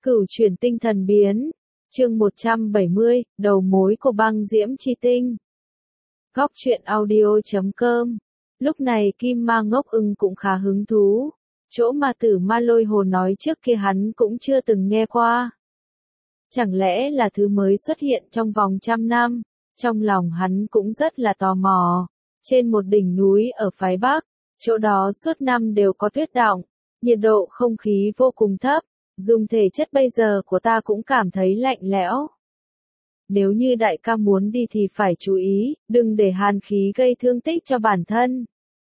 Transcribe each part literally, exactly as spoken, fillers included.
Cửu chuyển tinh thần biến. Chương một trăm bảy mươi, đầu mối của băng diễm chi tinh. Góc truyện audio chấm com. Lúc này Kim Ma Ngốc Ưng cũng khá hứng thú. Chỗ mà Tử Ma Lôi Hồ nói trước kia hắn cũng chưa từng nghe qua. Chẳng lẽ là thứ mới xuất hiện trong vòng trăm năm? Trong lòng hắn cũng rất là tò mò. Trên một đỉnh núi ở phái Bắc, chỗ đó suốt năm đều có tuyết đọng, nhiệt độ không khí vô cùng thấp. Dùng thể chất bây giờ của ta cũng cảm thấy lạnh lẽo. Nếu như đại ca muốn đi thì phải chú ý, đừng để hàn khí gây thương tích cho bản thân.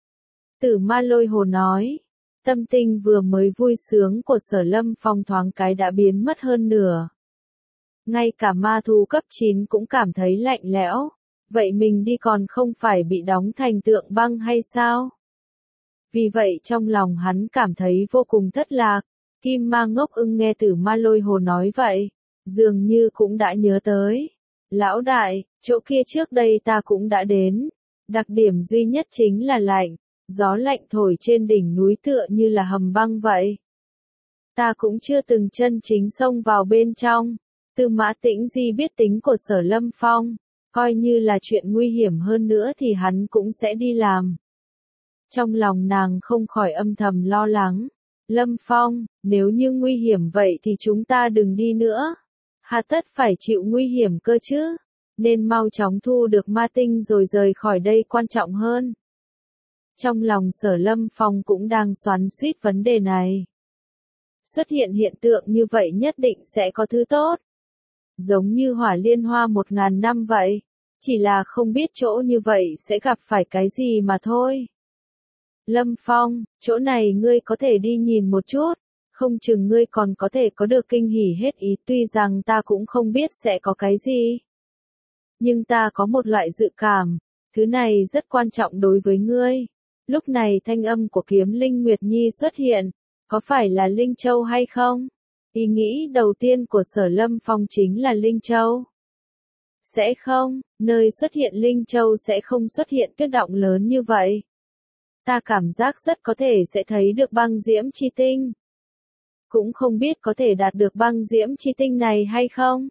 Tử Ma Lôi Hồ nói, tâm tình vừa mới vui sướng của Sở Lâm Phong thoáng cái đã biến mất hơn nửa. Ngay cả ma thú cấp chín cũng cảm thấy lạnh lẽo, vậy mình đi còn không phải bị đóng thành tượng băng hay sao? Vì vậy trong lòng hắn cảm thấy vô cùng thất lạc. Kim Ma Ngốc Ưng nghe Tử Ma Lôi Hồ nói vậy, dường như cũng đã nhớ tới. Lão đại, chỗ kia trước đây ta cũng đã đến. Đặc điểm duy nhất chính là lạnh, gió lạnh thổi trên đỉnh núi tựa như là hầm băng vậy. Ta cũng chưa từng chân chính xông vào bên trong. Tư Mã Tĩnh Di biết tính của Sở Lâm Phong, coi như là chuyện nguy hiểm hơn nữa thì hắn cũng sẽ đi làm. Trong lòng nàng không khỏi âm thầm lo lắng. Lâm Phong, nếu như nguy hiểm vậy thì chúng ta đừng đi nữa. Hà tất phải chịu nguy hiểm cơ chứ. Nên mau chóng thu được ma tinh rồi rời khỏi đây quan trọng hơn. Trong lòng Sở Lâm Phong cũng đang xoắn xuýt vấn đề này. Xuất hiện hiện tượng như vậy nhất định sẽ có thứ tốt. Giống như hỏa liên hoa một ngàn năm vậy. Chỉ là không biết chỗ như vậy sẽ gặp phải cái gì mà thôi. Lâm Phong, chỗ này ngươi có thể đi nhìn một chút, không chừng ngươi còn có thể có được kinh hỉ hết ý, tuy rằng ta cũng không biết sẽ có cái gì. Nhưng ta có một loại dự cảm, thứ này rất quan trọng đối với ngươi. Lúc này thanh âm của Kiếm Linh Nguyệt Nhi xuất hiện, có phải là Linh Châu hay không? Ý nghĩ đầu tiên của Sở Lâm Phong chính là Linh Châu. Sẽ không, nơi xuất hiện Linh Châu sẽ không xuất hiện tuyết động lớn như vậy. Ta cảm giác rất có thể sẽ thấy được băng diễm chi tinh. Cũng không biết có thể đạt được băng diễm chi tinh này hay không.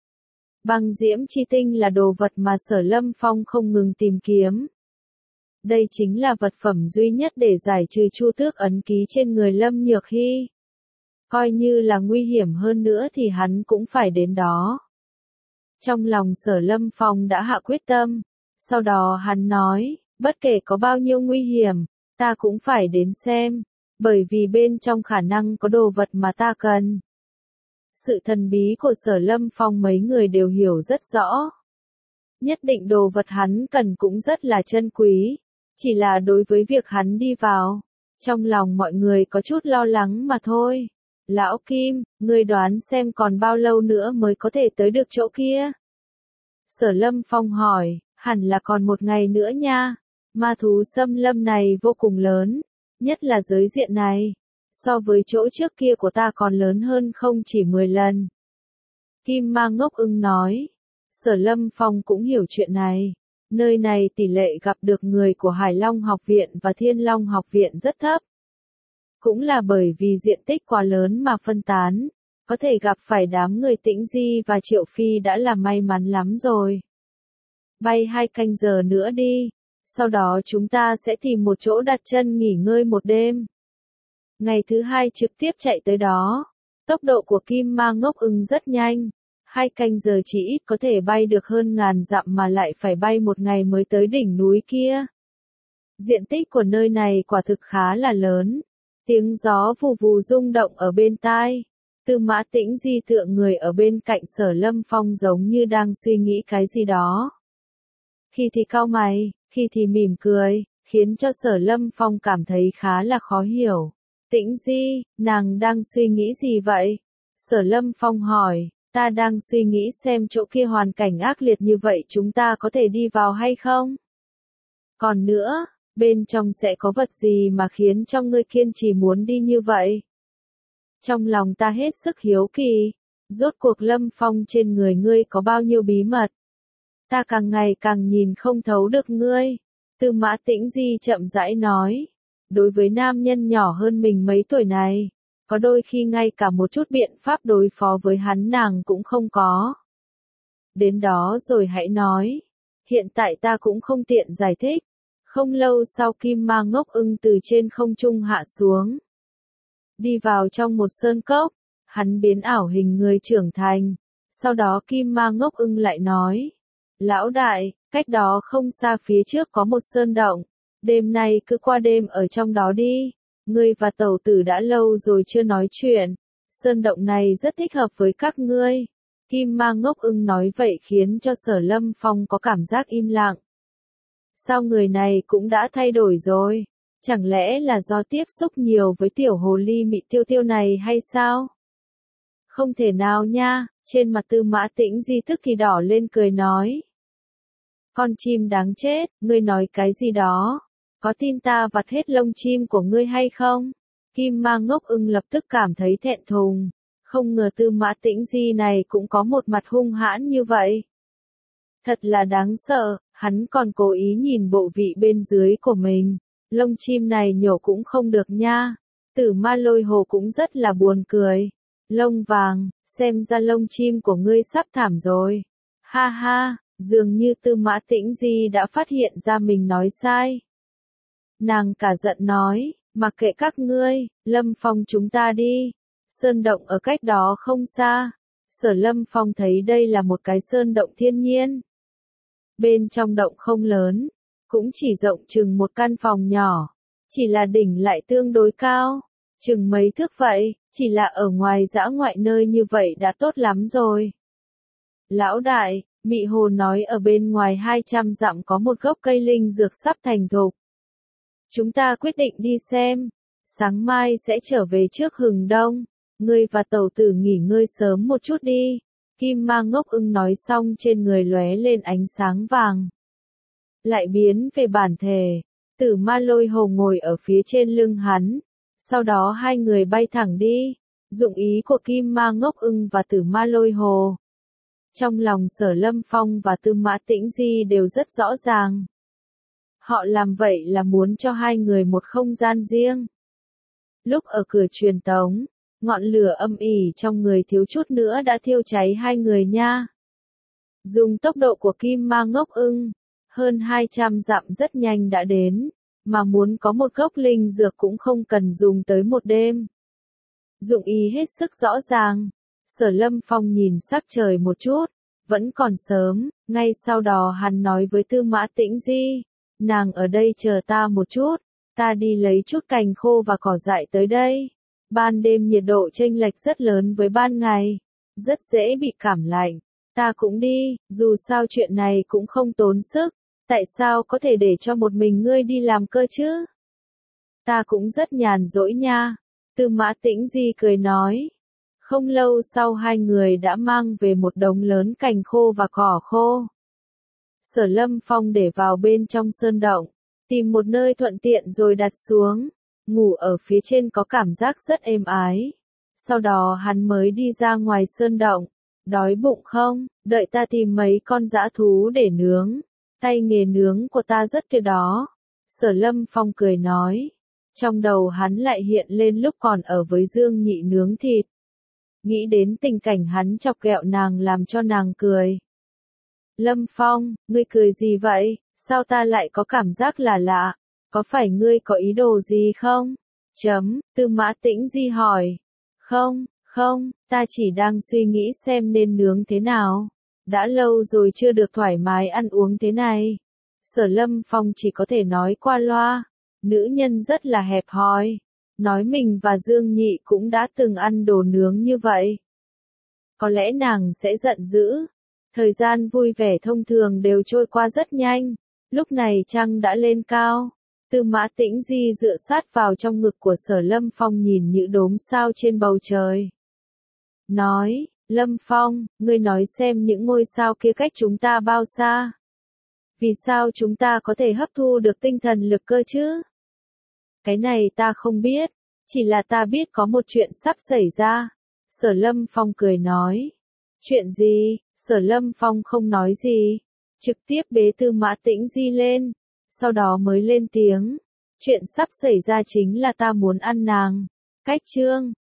Băng diễm chi tinh là đồ vật mà Sở Lâm Phong không ngừng tìm kiếm. Đây chính là vật phẩm duy nhất để giải trừ chu tước ấn ký trên người Lâm Nhược Hy. Coi như là nguy hiểm hơn nữa thì hắn cũng phải đến đó. Trong lòng Sở Lâm Phong đã hạ quyết tâm. Sau đó hắn nói, bất kể có bao nhiêu nguy hiểm, ta cũng phải đến xem, bởi vì bên trong khả năng có đồ vật mà ta cần. Sự thần bí của Sở Lâm Phong mấy người đều hiểu rất rõ. Nhất định đồ vật hắn cần cũng rất là chân quý, chỉ là đối với việc hắn đi vào, trong lòng mọi người có chút lo lắng mà thôi. Lão Kim, ngươi đoán xem còn bao lâu nữa mới có thể tới được chỗ kia? Sở Lâm Phong hỏi, hẳn là còn một ngày nữa nha. Ma thú xâm lâm này vô cùng lớn, nhất là giới diện này. So với chỗ trước kia của ta còn lớn hơn không chỉ mười lần. Kim Ma Ngốc Ưng nói. Sở Lâm Phong cũng hiểu chuyện này. Nơi này tỷ lệ gặp được người của Hải Long Học Viện và Thiên Long Học Viện rất thấp. Cũng là bởi vì diện tích quá lớn mà phân tán. Có thể gặp phải đám người Tĩnh Di và Triệu Phi đã là may mắn lắm rồi. Bay hai canh giờ nữa đi. Sau đó chúng ta sẽ tìm một chỗ đặt chân nghỉ ngơi một đêm. Ngày thứ hai trực tiếp chạy tới đó. Tốc độ của Kim Ma Ngốc Ưng rất nhanh. Hai canh giờ chỉ ít có thể bay được hơn ngàn dặm mà lại phải bay một ngày mới tới đỉnh núi kia. Diện tích của nơi này quả thực khá là lớn. Tiếng gió vù vù rung động ở bên tai. Tư Mã Tĩnh Di tựa người ở bên cạnh Sở Lâm Phong giống như đang suy nghĩ cái gì đó. Khi thì cau mày, khi thì mỉm cười, khiến cho Sở Lâm Phong cảm thấy khá là khó hiểu. Tĩnh Di, nàng đang suy nghĩ gì vậy? Sở Lâm Phong hỏi, ta đang suy nghĩ xem chỗ kia hoàn cảnh ác liệt như vậy chúng ta có thể đi vào hay không? Còn nữa, bên trong sẽ có vật gì mà khiến cho ngươi kiên trì muốn đi như vậy? Trong lòng ta hết sức hiếu kỳ, rốt cuộc Lâm Phong trên người ngươi có bao nhiêu bí mật? Ta càng ngày càng nhìn không thấu được ngươi. Tư Mã Tĩnh Di chậm rãi nói. Đối với nam nhân nhỏ hơn mình mấy tuổi này, có đôi khi ngay cả một chút biện pháp đối phó với hắn nàng cũng không có. Đến đó rồi hãy nói. Hiện tại ta cũng không tiện giải thích. Không lâu sau Kim Ma Ngốc Ưng từ trên không trung hạ xuống. Đi vào trong một sơn cốc, hắn biến ảo hình người trưởng thành. Sau đó Kim Ma Ngốc Ưng lại nói. Lão đại, cách đó không xa phía trước có một sơn động. Đêm nay cứ qua đêm ở trong đó đi. Ngươi và tẩu tử đã lâu rồi chưa nói chuyện. Sơn động này rất thích hợp với các ngươi. Kim Ma Ngốc Ưng nói vậy khiến cho Sở Lâm Phong có cảm giác im lặng. Sao người này cũng đã thay đổi rồi? Chẳng lẽ là do tiếp xúc nhiều với tiểu hồ ly mị tiêu tiêu này hay sao? Không thể nào nha, trên mặt Tư Mã Tĩnh Di tức thì đỏ lên cười nói. Con chim đáng chết, ngươi nói cái gì đó? Có tin ta vặt hết lông chim của ngươi hay không? Kim Ma Ngốc Ưng lập tức cảm thấy thẹn thùng. Không ngờ Tư Mã Tĩnh Di này cũng có một mặt hung hãn như vậy. Thật là đáng sợ, hắn còn cố ý nhìn bộ vị bên dưới của mình. Lông chim này nhổ cũng không được nha. Tử Ma Lôi Hồ cũng rất là buồn cười. Lông vàng, xem ra lông chim của ngươi sắp thảm rồi. Ha ha, dường như Tư Mã Tĩnh Di đã phát hiện ra mình nói sai. Nàng cả giận nói, mặc kệ các ngươi, Lâm Phong chúng ta đi. Sơn động ở cách đó không xa. Sở Lâm Phong thấy đây là một cái sơn động thiên nhiên. Bên trong động không lớn, cũng chỉ rộng chừng một căn phòng nhỏ. Chỉ là đỉnh lại tương đối cao, chừng mấy thước vậy, chỉ là ở ngoài dã ngoại nơi như vậy đã tốt lắm rồi. Lão đại, Mị Hồ nói ở bên ngoài hai trăm dặm có một gốc cây linh dược sắp thành thục. Chúng ta quyết định đi xem, sáng mai sẽ trở về trước hừng đông. Ngươi và tẩu tử nghỉ ngơi sớm một chút đi. Kim Ma Ngốc Ưng nói xong trên người lóe lên ánh sáng vàng. Lại biến về bản thể. Tử Ma Lôi Hồ ngồi ở phía trên lưng hắn. Sau đó hai người bay thẳng đi. Dụng ý của Kim Ma Ngốc Ưng và Tử Ma Lôi Hồ. Trong lòng Sở Lâm Phong và Tư Mã Tĩnh Di đều rất rõ ràng. Họ làm vậy là muốn cho hai người một không gian riêng. Lúc ở cửa truyền tống, ngọn lửa âm ỉ trong người thiếu chút nữa đã thiêu cháy hai người nha. Dùng tốc độ của Kim Ma Ngốc Ưng, hơn hai trăm dặm rất nhanh đã đến, mà muốn có một gốc linh dược cũng không cần dùng tới một đêm. Dụng ý hết sức rõ ràng. Sở Lâm Phong nhìn sắc trời một chút, vẫn còn sớm, ngay sau đó hắn nói với Tư Mã Tĩnh Di, nàng ở đây chờ ta một chút, ta đi lấy chút cành khô và cỏ dại tới đây. Ban đêm nhiệt độ chênh lệch rất lớn với ban ngày, rất dễ bị cảm lạnh. Ta cũng đi, dù sao chuyện này cũng không tốn sức, tại sao có thể để cho một mình ngươi đi làm cơ chứ? Ta cũng rất nhàn rỗi nha. Tư Mã Tĩnh Di cười nói. Không lâu sau hai người đã mang về một đống lớn cành khô và cỏ khô. Sở Lâm Phong để vào bên trong sơn động, tìm một nơi thuận tiện rồi đặt xuống. Ngủ ở phía trên có cảm giác rất êm ái. Sau đó hắn mới đi ra ngoài sơn động. Đói bụng không? Đợi ta tìm mấy con dã thú để nướng. Tay nghề nướng của ta rất tuyệt đó. Sở Lâm Phong cười nói. Trong đầu hắn lại hiện lên lúc còn ở với Dương Nhị nướng thịt. Nghĩ đến tình cảnh hắn chọc ghẹo nàng làm cho nàng cười. Lâm Phong, ngươi cười gì vậy? Sao ta lại có cảm giác là lạ? Có phải ngươi có ý đồ gì không? Chấm, Tư Mã Tĩnh Di hỏi. Không, không, ta chỉ đang suy nghĩ xem nên nướng thế nào. Đã lâu rồi chưa được thoải mái ăn uống thế này. Sở Lâm Phong chỉ có thể nói qua loa. Nữ nhân rất là hẹp hòi. Nói mình và Dương Nhị cũng đã từng ăn đồ nướng như vậy. Có lẽ nàng sẽ giận dữ. Thời gian vui vẻ thông thường đều trôi qua rất nhanh. Lúc này trăng đã lên cao. Tư Mã Tĩnh Di dựa sát vào trong ngực của Sở Lâm Phong nhìn những đốm sao trên bầu trời. Nói, Lâm Phong, ngươi nói xem những ngôi sao kia cách chúng ta bao xa? Vì sao chúng ta có thể hấp thu được tinh thần lực cơ chứ? Cái này ta không biết, chỉ là ta biết có một chuyện sắp xảy ra. Sở Lâm Phong cười nói. Chuyện gì? Sở Lâm Phong không nói gì, trực tiếp bế Tư Mã Tĩnh Di lên, sau đó mới lên tiếng. Chuyện sắp xảy ra chính là ta muốn ăn nàng. Cách chương